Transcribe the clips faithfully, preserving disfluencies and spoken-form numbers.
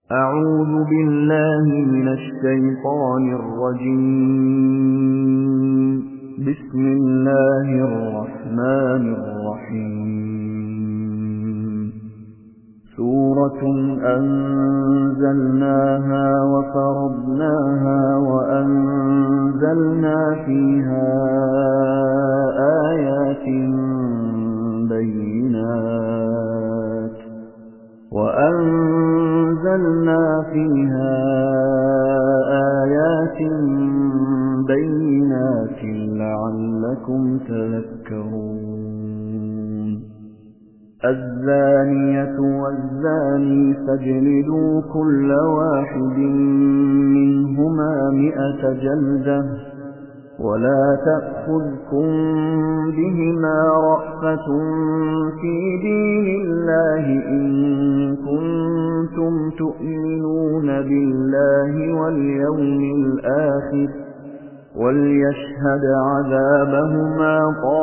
أعوذ بالله من الشيطان الرجيم. بسم الله الرحمن الرحيم. سورة أنزلناها وفرضناها وأنزلنا فيها آيات بينات وأنزلنا فيها آيات بينات لعلكم تذكرون. الزانية والزاني فاجلدوا كل واحد منهما مئة جلدة ولا تأخذكم بهما رأفة في دين الله إن كنتم تؤمنون بالله واليوم الآخر وليشهد عذابهما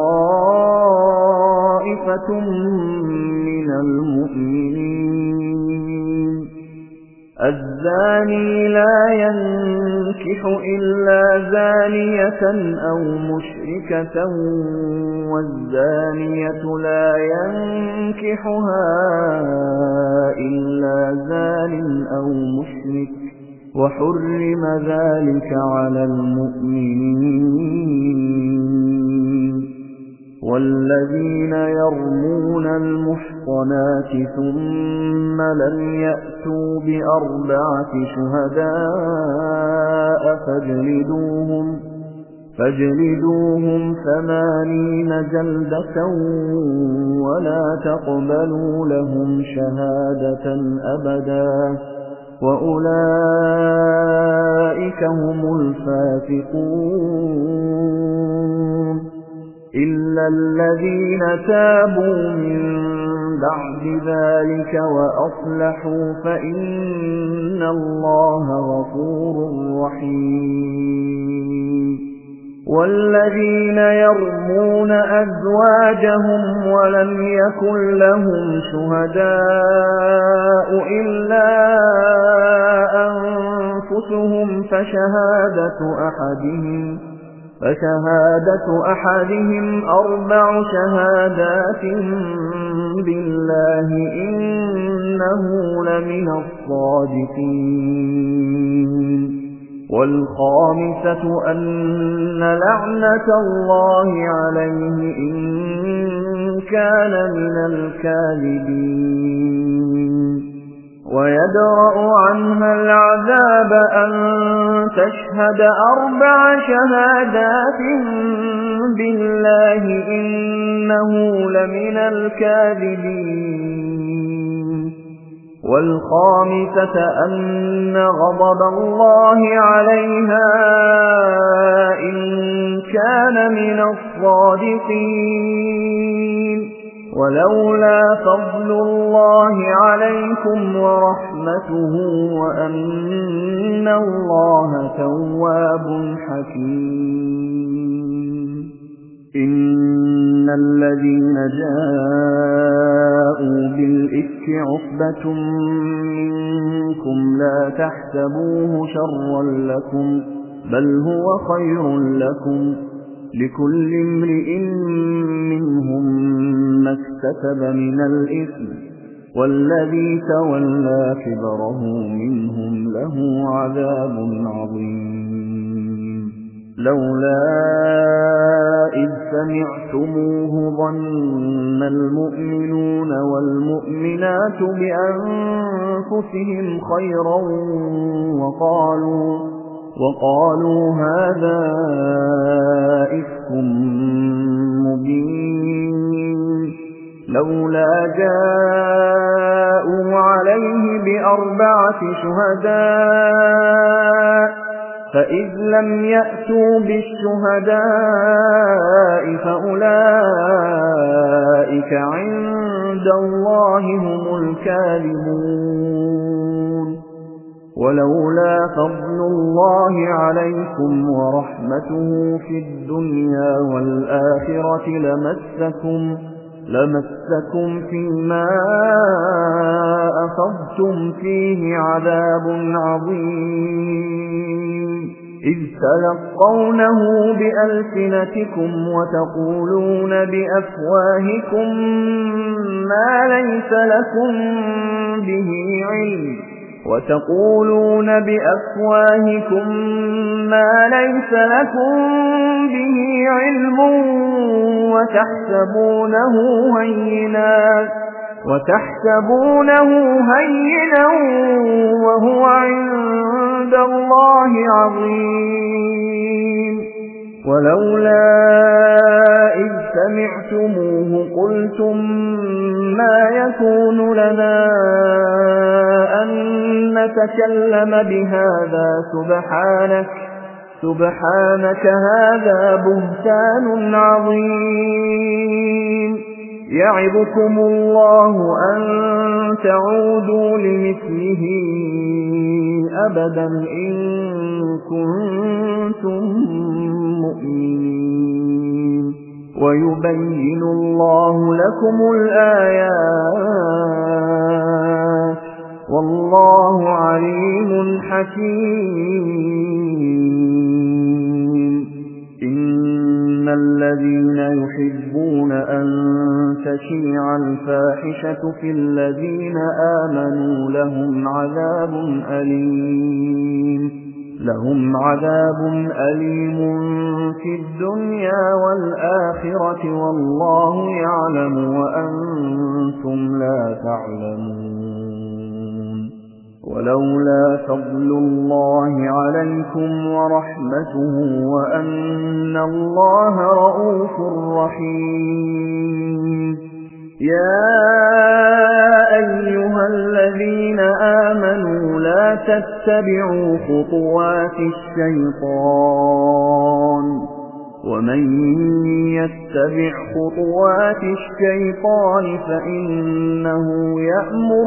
طائفة من المؤمنين. الزاني لا ينكح إلا زانية أو مشركة والزانية لا ينكحها إلا زان أو مشرك وحرم ذلك على المؤمنين. والذين يرمون المحصنات ثم لم يأتوا بأربعة شهداء فاجلدوهم فاجلدوهم ثمانين جلدة ولا تقبلوا لهم شهادة أبدا وأولئك هم الفاسقون. إلا الذين تابوا من بعد ذلك وأصلحوا فإن الله غفور رحيم. والذين يرمون أزواجهم ولم يكن لهم شهداء إلا أنفسهم فشهادة أحدهم فشهادة أحدهم أربع شهادات بالله إنه لمن الصادقين. والخامسة أن لعنة الله عليه إن كان من الكاذبين. ويدرأ عنها العذاب أن تشهد أربع شهادات بالله إنه لمن الكاذبين. والخامسة أن غضب الله عليها إن كان من الصادقين. ولولا فضل الله عليكم ورحمته وأن الله تواب حكيم. إن الذين جاءوا بالإفك عصبة منكم لا تحسبوه شرا لكم بل هو خير لكم لكل امرئ منهم ما اكتسب من الإثم والذي تولى كبره منهم له عذاب عظيم. لولا إذ سمعتموه ظن المؤمنون والمؤمنات بأنفسهم خيرا وقالوا وقالوا هذا إفك مبين. لولا جاءوا عليه بأربعة شهداء فإذ لم يأتوا بالشهداء فأولئك عند الله هم الكاذبون. ولولا فضل الله عليكم ورحمته في الدنيا والآخرة لمسكم لمسكم فيما أفضتم فيه عذاب عظيم إذ تلقونه بألسنتكم وتقولون بأفواهكم ما ليس لكم به علم وتقولون بأفواهكم ما ليس لكم به علم وتحسبونه هينا وتحسبونه هينا وهو عند الله عظيم ولولا إذ سمعتموه قلتم ما يكون لنا أن نتكلم بهذا سبحانك سبحانك هذا بهتان عظيم يعظكم الله أن تعودوا لمثله أبدا إن كنتم مؤمنين ويبين الله لكم الآيات والله عليم حكيم إن الذين يحبون أن تشيع الفاحشة في الذين آمنوا لهم عذاب أليم لهم عذاب أليم في الدنيا والآخرة والله يعلم وأنتم لا تعلمون ولولا فضل الله عليكم ورحمته وأن الله رؤوف رحيم يا أيها الذين آمنوا لا تتبعوا خطوات الشيطان ومن يتبع خطوات الشيطان فإنه يأمر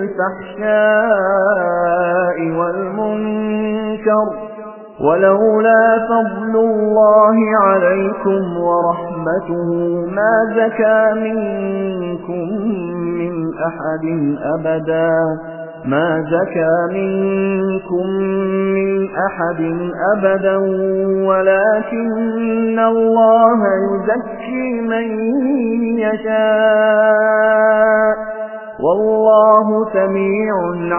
بالفحشاء والمنكر ولولا فضل الله عليكم ورحمته ما زكى منكم من أحد أبدا ما زكى منكم من أحد أبدا ولكن الله يزكي من يشاء والله سميع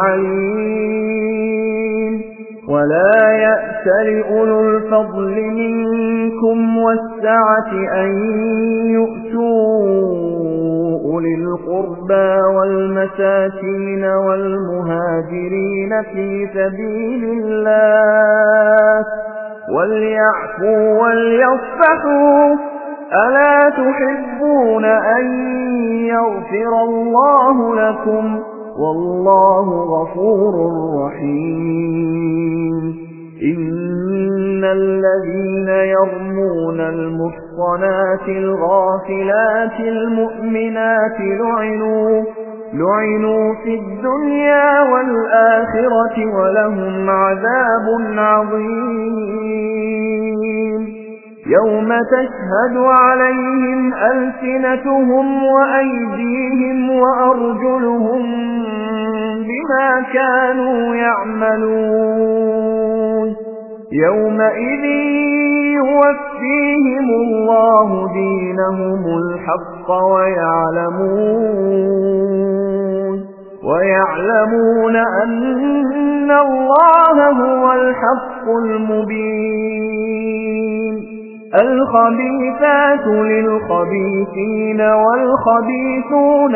عليم ولا يأتل أولو الفضل منكم والسعة أن يؤتوا أولي القربى والمساكين والمهاجرين في سبيل الله وليعفوا وليصفحوا ألا تحبون أن يغفر الله لكم والله غفور رحيم إن الذين يرمون المحصنات الغافلات المؤمنات لعنوا لعنوا في الدنيا والآخرة ولهم عذاب عظيم يوم تشهد عليهم ألسنتهم وأيديهم وأرجلهم بما كانوا يعملون يومئذ يوفيهم الله دينهم الحق ويعلمون ويعلمون أن الله هو الحق المبين الخبيثات للخبيثين والخبيثون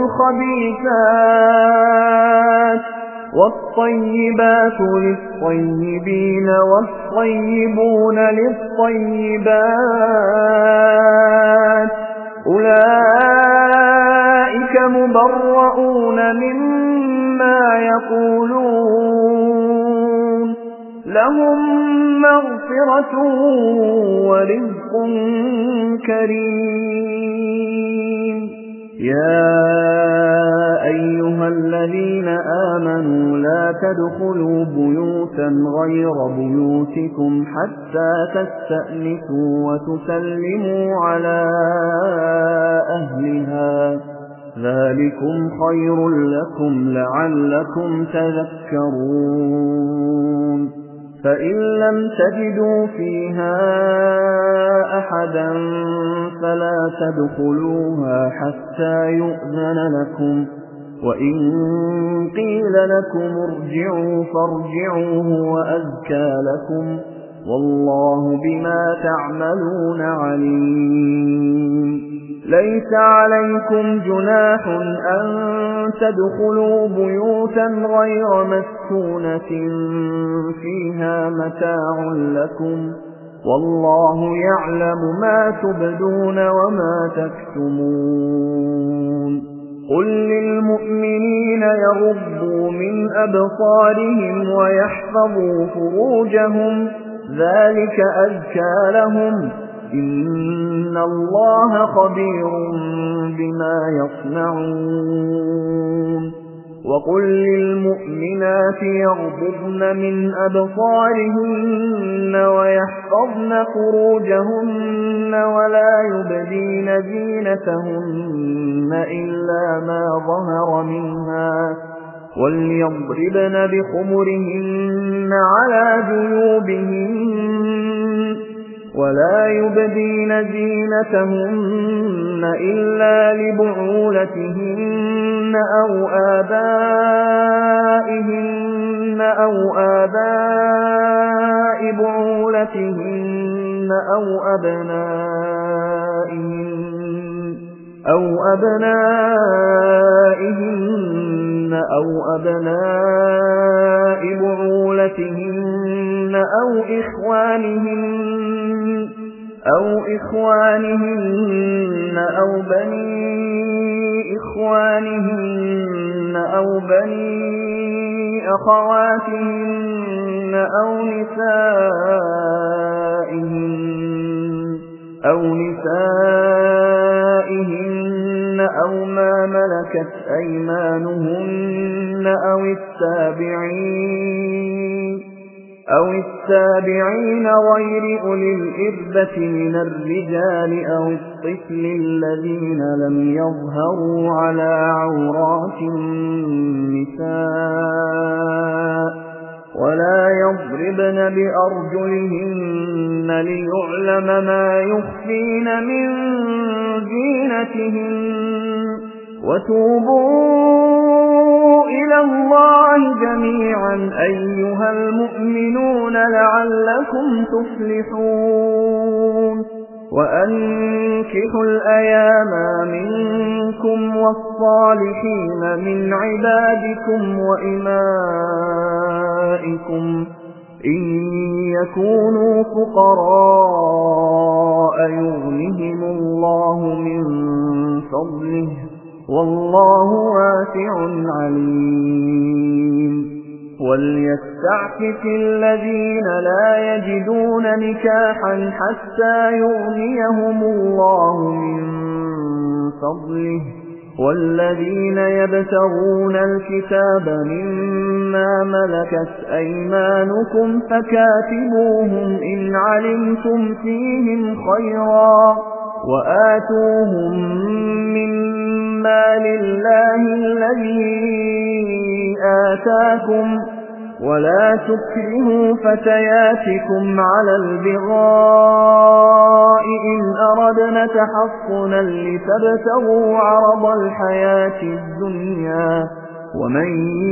للخبيثات والطيبات للطيبين والطيبون للطيبات أولئك مبرؤون مما يقولون لهم مغفرة ورزق كريم يا أيها الذين آمنوا لا تدخلوا بيوتا غير بيوتكم حتى تستأنسوا وتسلموا على أهلها ذلكم خير لكم لعلكم تذكرون فإن لم تجدوا فيها أحدا فلا تدخلوها حتى يؤذن لكم وإن قيل لكم ارجعوا فارجعوه وأزكى لكم والله بما تعملون عليم ليس عليكم جناح أن تدخلوا بيوتا غير مسكونة فيها متاع لكم والله يعلم ما تبدون وما تكتمون قل للمؤمنين يغضوا من أبصارهم ويحفظوا فروجهم ذلك أزكى لهم إن الله خبير بما يصنعون وقل للمؤمنات يغضضن من أبصارهن ويحفظن فروجهن ولا يبدين زينتهن إلا ما ظهر منها وليضربن بخمرهن على جيوبهن ولا يبدين زينتهن إلا لبعولتهن أو آبائهن أو آباء بعولتهن أو أبنائهن أو أبنائهن أو أبناء بعولتهن أو إخوانهن أو إخوانهن أو بني إخوانهن أو بني أخواتهن أو نسائهن أو نسائهن أو ما ملكت أيمانهن أو التابعين أو التابعين غير أولي الإربة من الرجال أو الطفل الذين لم يظهروا على عورات النساء ولا يضربن بأرجلهن ليعلم ما يخفين من زينتهن وتوبوا إلى الله جميعا أيها المؤمنون لعلكم تفلحون وأنكحوا الأيام منكم والصالحين من عبادكم وإمائكم إن يكونوا فقراء يغنهم الله من فضله والله واسع عليم وليستعفف الذين لا يجدون نكاحا حتى يغنيهم الله من فضله والذين يبتغون الكتاب مما ملكت أيمانكم فكاتبوهم إن علمتم فيهم خيرا وآتوهم مما لله الذي آتاكم ولا تكرهوا فتياتكم على البغاء إن أردنا تحصنا لتبتغوا عرض الحياة الدنيا ومن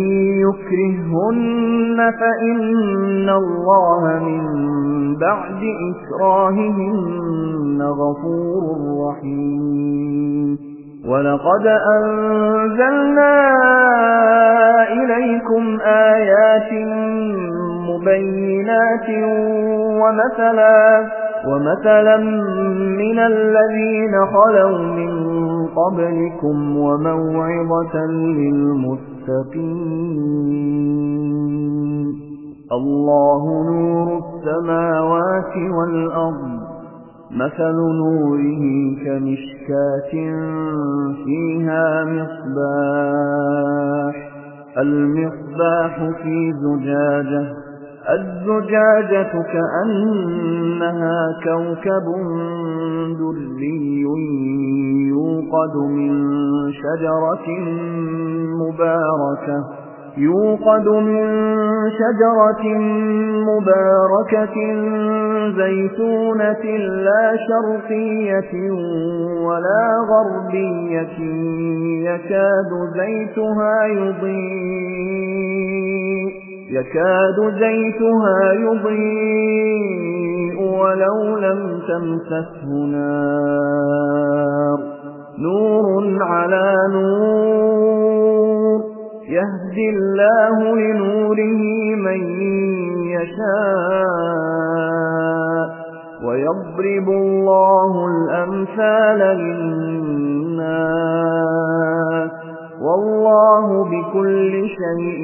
يكرههن فإن الله من بعد إكراههن غفور رحيم ولقد أنزلنا إليكم آيات مبينات ومثلا ومثلا من الذين خلوا من قبلكم وموعظة للمتقين الله نور السماوات والأرض مثل نوره كمشكاة فيها مصباح المصباح في زجاجة الزجاجة كأنها كوكب دري يوقد من شجرة مباركة يوقد من شجرة مباركة زيتونة لا شرقية ولا غربية يكاد زيتها يضيء يكاد زيتها يضيء ولو لم تمسسه نار نور على نور يهدي الله لنوره من يشاء ويضرب الله الأمثال للناس والله بكل شيء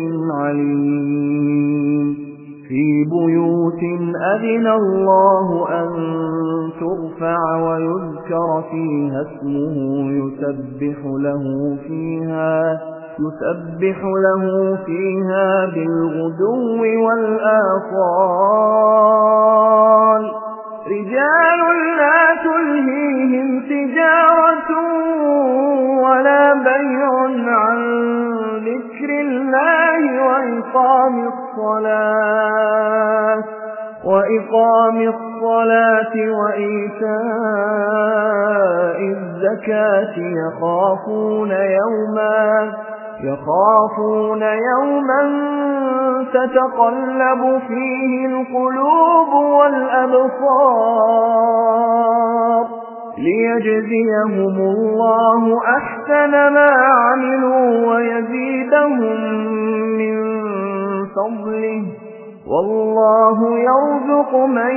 عليم في بيوت أذن الله أن ترفع ويذكر فيها اسمه يسبح له فيها يسبح له فيها بالغدو والآصال رجال لا تلهيهم تجارة ولا بيع عن ذكر الله وإقام الصلاة وإقام الصلاة وإيتاء الزكاة يخافون يوما يخافون يوما تتقلب فيه القلوب والأبصار ليجزيهم الله أحسن ما عملوا ويزيدهم من فضله والله يرزق من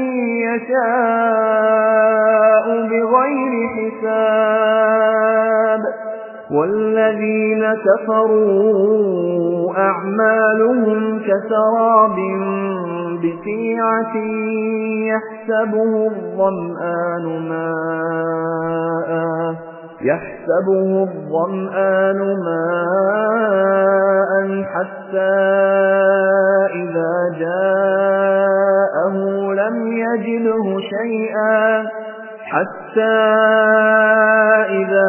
يشاء بغير حساب والذين كفروا أعمالهم كسراب بقيعة يحسبه الظمآن ماء يحسبه الظمآن ماء حتى إذا جاءه لم يجده شيئا حتى إذا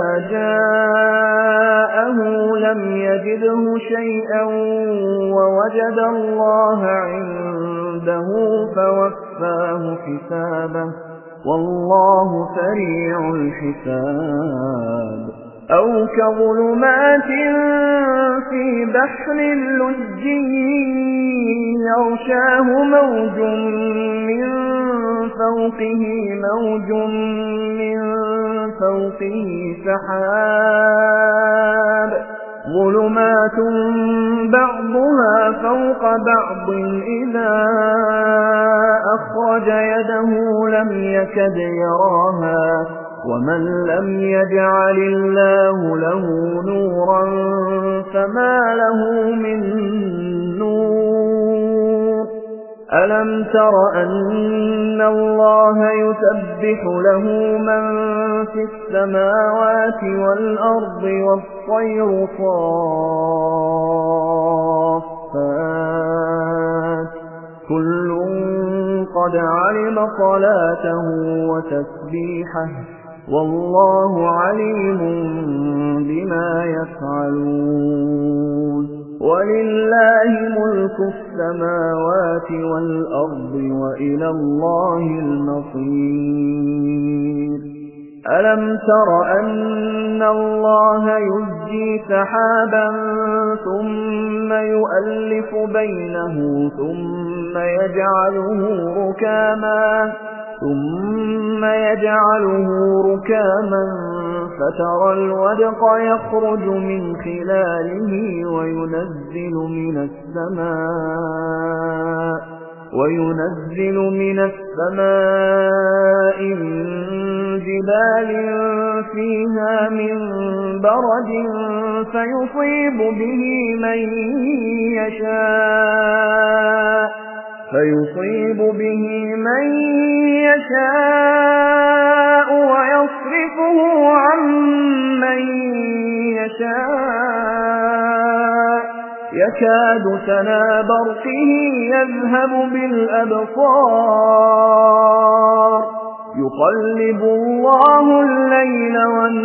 جاءه لم يجده شيئا ووجد الله عنده فوفاه حسابه والله سريع الحساب أو كظلمات في بحر لجي يغشاه موج من فوقه موج من فوقه سحاب ظلمات بعضها فوق بعض إذا أخرج يده لم يكد يراها ومن لم يجعل الله له نورا فما له من نور ألم تر أن الله يسبح له من في السماوات والأرض والطير صافات كل قد علم صلاته وتسبيحه والله عليم بما يفعلون ولله ملك السماوات والأرض وإلى الله المصير ألم تر أن الله يزجي سحابا ثم يؤلف بينه ثم يجعله ركاما ثم يجعله ركاما فترى الودق يخرج من خلاله وينزل من السماء وينزل من السماء من جبال فيها من برد فيصيب به من يشاء فيصيب به من يشاء يكاد سنا برقه يذهب بالأبصار يقلب الله الليل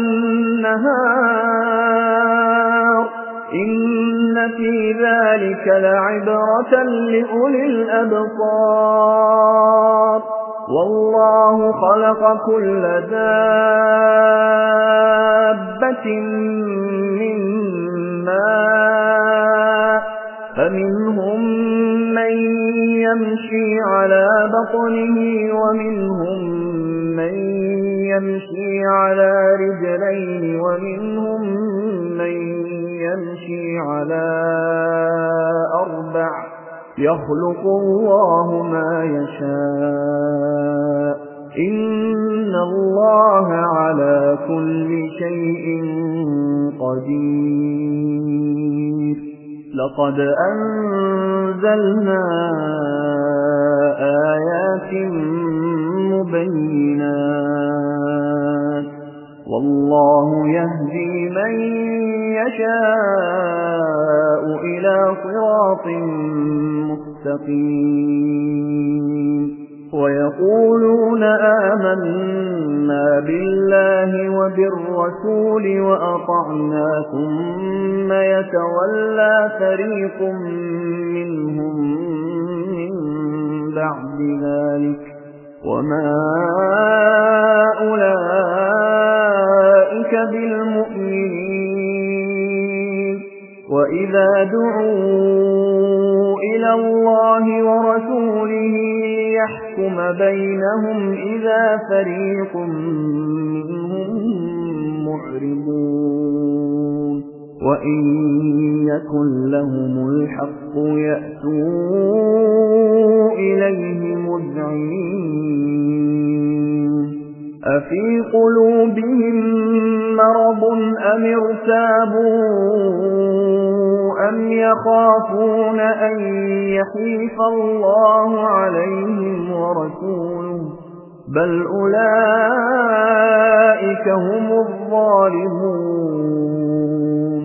والنهار إن في ذلك لعبرة لأولي الأبصار والله خلق كل دابة من ماء فمنهم من يمشي على بطنه ومنهم من يمشي على رجلين ومنهم من يمشي على أربع يخلق الله ما يشاء إن الله على كل شيء قدير لقد أنزلنا آيات مبينات والله يهدي من يشاء إلى صراط مستقيم ويقولون آمنا بالله وبالرسول وأطعنا ثم يتولى فريق منهم من بعد ذلك وما أولئك بالمؤمنين وإذا دعوا إلى الله ورسوله يحكم بينهم إذا فريق منهم معرضون وإن يكن لهم الحق يأتوا إليه مذعنين أفي قلوبهم مرض أم ارتابوا أم يخافون أن يحيف الله عليهم ورسوله بل أولئك هم الظالمون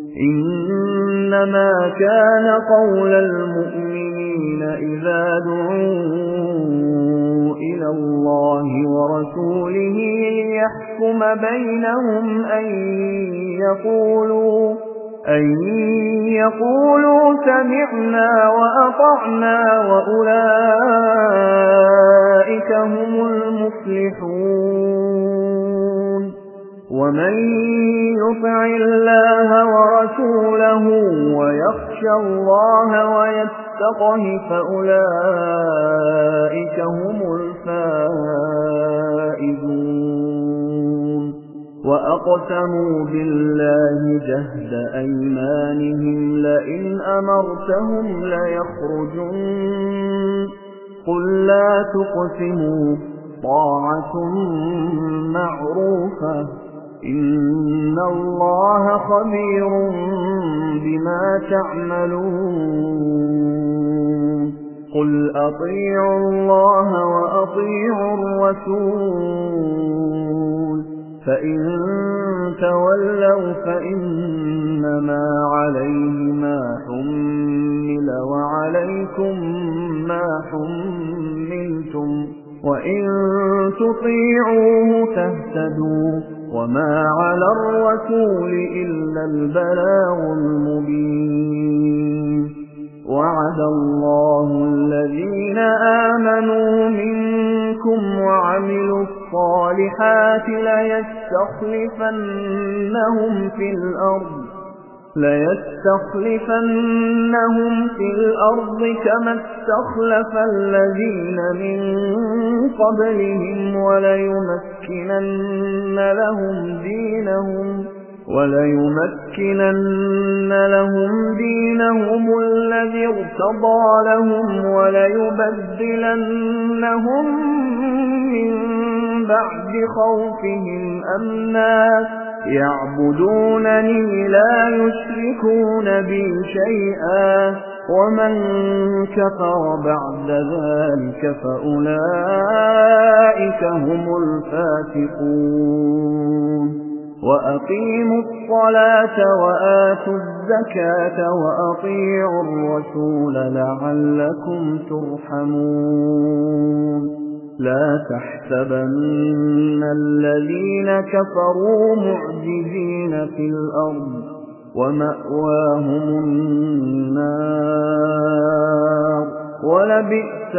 إنما كان قول المؤمنين إذا دعوا إلى الله ورسوله ليحكم بينهم أن يقولوا أن يقولوا سمعنا وأطعنا وأولئك هم المفلحون ومن يطع الله ورسوله ويخشى الله ويتقه فأولئك هم الفائزون وأقسموا بالله جهد أيمانهم لئن أمرتهم ليخرجون قل لا تقسموا طاعة معروفة إن الله خبير بما تعملون قل أطيعوا الله وأطيعوا الرسول فإن تولوا فإنما عليه ما حمل وعليكم ما حملتم وإن تطيعوه تهتدوا وما على الرسول إلا البلاغ المبين وعد الله الذين آمنوا منكم وعملوا الصالحات ليستخلفنهم في الأرض ليستخلفنهم في الأرض كما استخلف الذين من قبلهم وليمكنن لهم دينهم وليمكنن لهم دينهم الذي ارتضى لهم وليبدلنهم من بعد خوفهم أمنا يعبدونني لا يشركون بي شيئا ومن كفر بعد ذلك فأولئك هم الفاسقون وأقيموا الصلاة وآتوا الزكاة وأطيعوا الرسول لعلكم ترحمون لا تحسبن الذين كفروا معجزين في الأرض ومأواهم النار ولبئس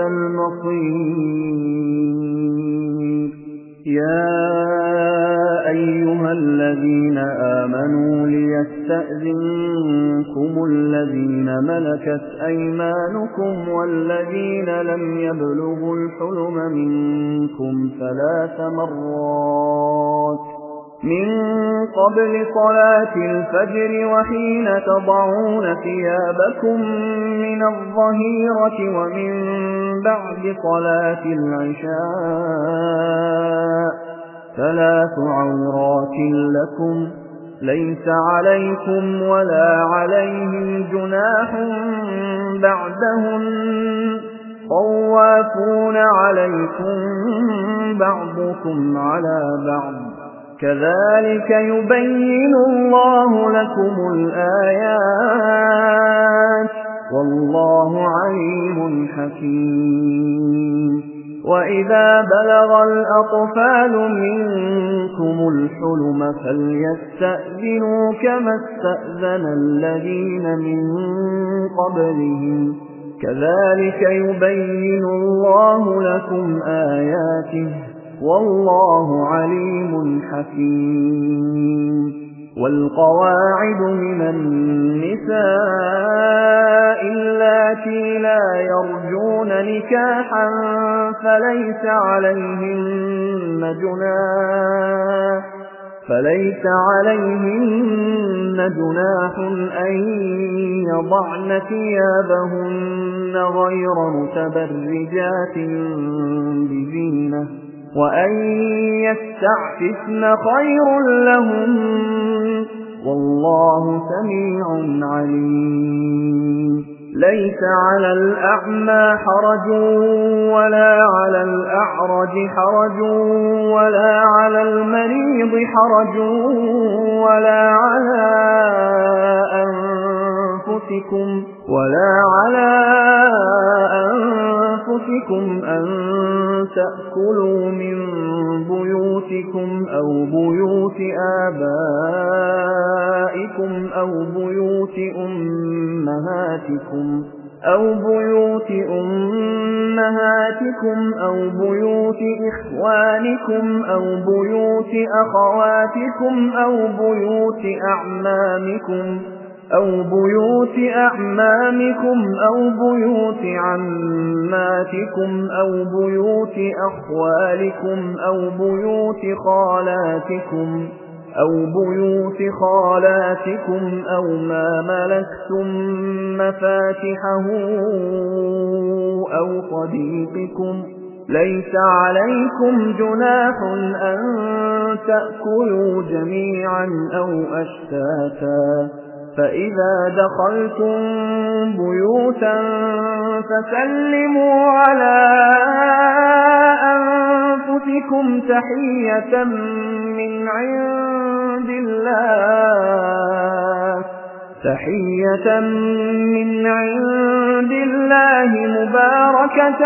المصير يا أيها الذين آمنوا ليستأذنكم الذين ملكت أيمانكم والذين لم يبلغوا الحلم منكم ثلاث مرات من قبل صلاة الفجر وحين تضعون ثيابكم من الظهيرة ومن بعد صلاة العشاء ثلاث عورات لكم ليس عليكم ولا عليهم جناح بعدهن طوافون عليكم بعضكم على بعض كذلك يبين الله لكم الآيات والله عليم حكيم وإذا بلغ الأطفال منكم الحلم فليستأذنوا كما استأذن الذين من قبلهم كذلك يبين الله لكم آياته والله عليم حكيم والقواعد من النساء اللاتي لا يرجون نكاحا فليس عليهن جناح فليس عليهن جناح أن يضعن ثيابهن غير متبرجات بزينة وأن يستعففن خير لهم والله سميع عليم ليس على الأعمى حرج ولا على الأعرج حرج ولا على المريض حرج ولا على أنفسكم ولا على أنفسكم أن تأكلوا من بيوتكم أو بيوت آبائكم أو بيوت أمهاتكم أو بيوت أمهاتكم أو بيوت إخوانكم أو بيوت أخواتكم أو بيوت أعمامكم أو بيوت أعمامكم أو بيوت عماتكم أو بيوت أخوالكم أو بيوت خالاتكم أو بيوت خالاتكم أو ما ملكتم مفاتحه أو صديقكم ليس عليكم جناح أن تأكلوا جميعا أو أشتاتا فإذا دخلتم بيوتا فسلموا على أنفسكم تحية من عند الله تحية من عند الله مباركة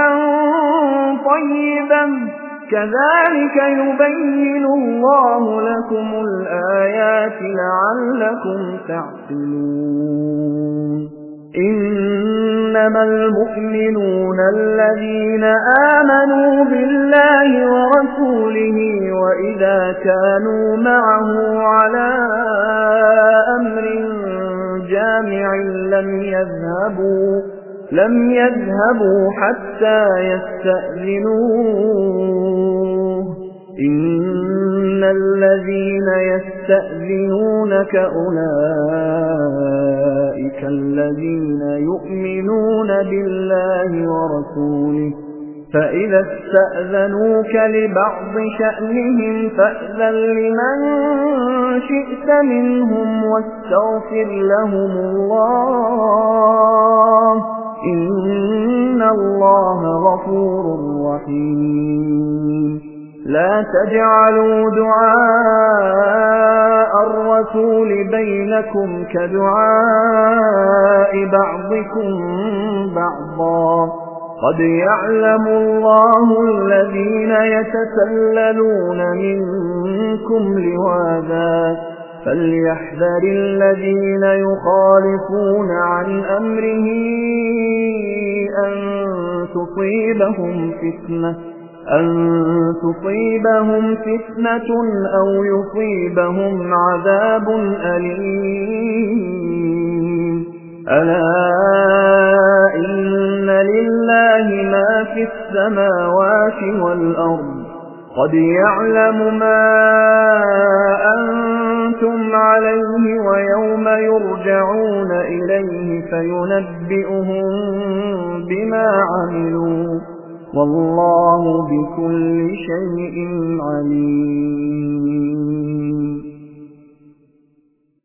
طيبة كذلك يبين الله لكم الآيات لعلكم تعقلون إنما المؤمنون الذين آمنوا بالله ورسوله وإذا كانوا معه على أمر جامع لم يذهبوا لم يذهبوا حتى يستأذنوه إن الذين يستأذنونك أولئك الذين يؤمنون بالله ورسوله فإذا استأذنوك لبعض شأنهم فأذن لمن شئت منهم واستغفر لهم الله إن الله غفور رحيم لا تجعلوا دعاء الرسول بينكم كدعاء بعضكم بعضا قد يعلم الله الذين يتسللون منكم لواذا فليحذر الذين يخالفون عن أمره أن تصيبهم فتنة أن تصيبهم فتنة أو يصيبهم عذاب أليم ألا إن لله ما في السماوات والأرض قد يعلم ما أنتم عليه ويوم يرجعون إليه فينبئهم بما عملوا والله بكل شيء عليم